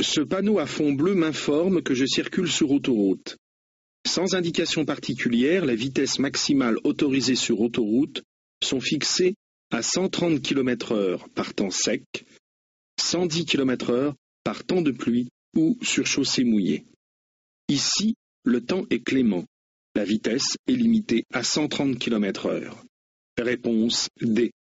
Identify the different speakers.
Speaker 1: Ce panneau à fond bleu m'informe que je circule sur autoroute. Sans indication particulière, la vitesse maximale autorisée sur autoroute sont fixées à 130 km/h par temps sec, 110 km/h par temps de pluie ou sur chaussée mouillée. Ici, le temps est clément. La vitesse est limitée à 130 km/h. Réponse D.